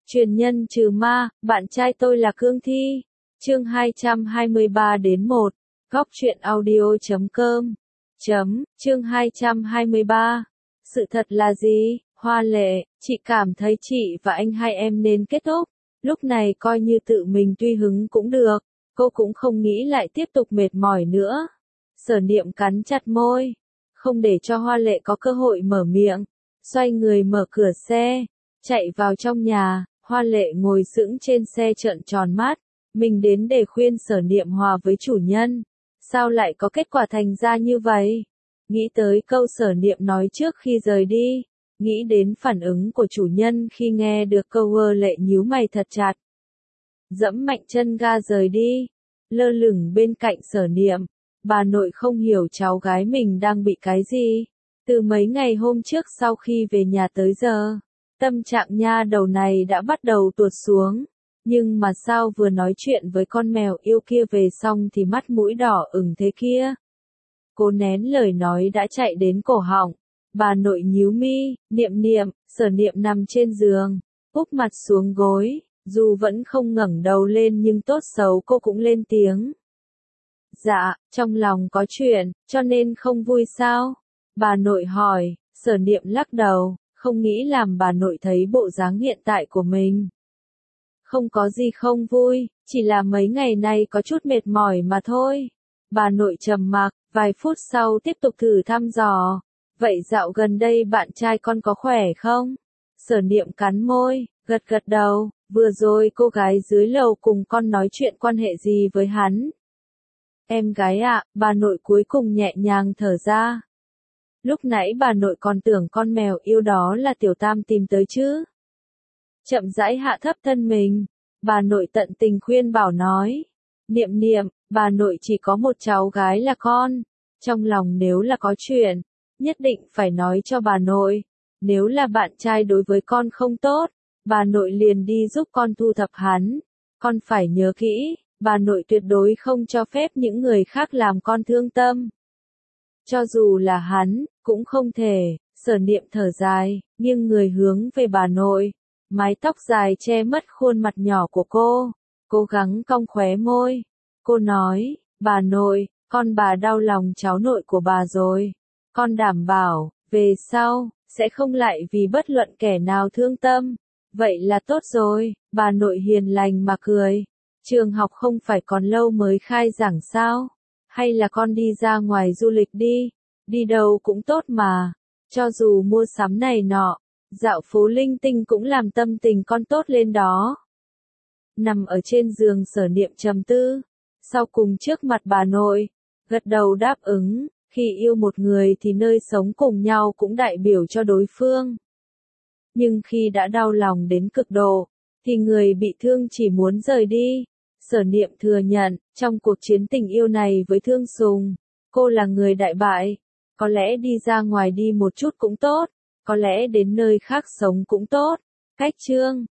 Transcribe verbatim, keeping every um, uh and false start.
Truyền nhân trừ ma, bạn trai tôi là Cương Thi. Chương hai trăm hai mươi ba đến một. Góc truyện audio chấm com. Chấm, chương hai trăm hai mươi ba. Sự thật là gì? Hoa Lệ, chị cảm thấy chị và anh hai em nên kết thúc. Lúc này coi như tự mình tùy hứng cũng được. Cô cũng không nghĩ lại tiếp tục mệt mỏi nữa. Sở Niệm cắn chặt môi, không để cho Hoa Lệ có cơ hội mở miệng. Xoay người mở cửa xe, chạy vào trong nhà. Hoa Lệ ngồi sững trên xe trợn tròn mắt. Mình đến để khuyên Sở Niệm hòa với chủ nhân. Sao lại có kết quả thành ra như vậy? Nghĩ tới câu Sở Niệm nói trước khi rời đi. Nghĩ đến phản ứng của chủ nhân khi nghe được câu Hoa Lệ nhíu mày thật chặt. Dẫm mạnh chân ga rời đi. Lơ lửng bên cạnh Sở Niệm. Bà nội không hiểu cháu gái mình đang bị cái gì. Từ mấy ngày hôm trước sau khi về nhà tới giờ, tâm trạng nha đầu này đã bắt đầu tuột xuống. Nhưng mà sao vừa nói chuyện với con mèo yêu kia về xong thì mắt mũi đỏ ửng thế kia. Cố nén lời nói đã chạy đến cổ họng. Bà nội nhíu mi, Niệm Niệm, Sở Niệm nằm trên giường, úp mặt xuống gối, dù vẫn không ngẩng đầu lên nhưng tốt xấu cô cũng lên tiếng. Dạ, trong lòng có chuyện, cho nên không vui sao? Bà nội hỏi. Sở Niệm lắc đầu, không nghĩ làm bà nội thấy bộ dáng hiện tại của mình. Không có gì không vui, chỉ là mấy ngày nay có chút mệt mỏi mà thôi. Bà nội trầm mặc, vài phút sau tiếp tục thử thăm dò. Vậy dạo gần đây bạn trai con có khỏe không? Sở Niệm cắn môi, gật gật đầu. Vừa rồi cô gái dưới lầu cùng con nói chuyện quan hệ gì với hắn? Em gái ạ, bà nội cuối cùng nhẹ nhàng thở ra. Lúc nãy bà nội còn tưởng con mèo yêu đó là Tiểu Tam tìm tới chứ. Chậm rãi hạ thấp thân mình, bà nội tận tình khuyên bảo nói. Niệm Niệm, bà nội chỉ có một cháu gái là con. Trong lòng nếu là có chuyện, nhất định phải nói cho bà nội. Nếu là bạn trai đối với con không tốt, bà nội liền đi giúp con thu thập hắn. Con phải nhớ kỹ, bà nội tuyệt đối không cho phép những người khác làm con thương tâm. Cho dù là hắn, cũng không thể. Sở Niệm thở dài, nghiêng người hướng về bà nội. Mái tóc dài che mất khuôn mặt nhỏ của cô. Cố gắng cong khóe môi. Cô nói, bà nội, con bà đau lòng cháu nội của bà rồi. Con đảm bảo, về sau, sẽ không lại vì bất luận kẻ nào thương tâm. Vậy là tốt rồi, bà nội hiền lành mà cười. Trường học không phải còn lâu mới khai giảng sao? Hay là con đi ra ngoài du lịch đi? Đi đâu cũng tốt mà. Cho dù mua sắm này nọ, dạo phố linh tinh cũng làm tâm tình con tốt lên đó. Nằm ở trên giường Sở Niệm trầm tư. Sau cùng trước mặt bà nội, gật đầu đáp ứng. Khi yêu một người thì nơi sống cùng nhau cũng đại biểu cho đối phương. Nhưng khi đã đau lòng đến cực độ, thì người bị thương chỉ muốn rời đi. Sở Niệm thừa nhận, trong cuộc chiến tình yêu này với Thương Sùng, cô là người đại bại. Có lẽ đi ra ngoài đi một chút cũng tốt, có lẽ đến nơi khác sống cũng tốt. Cách chương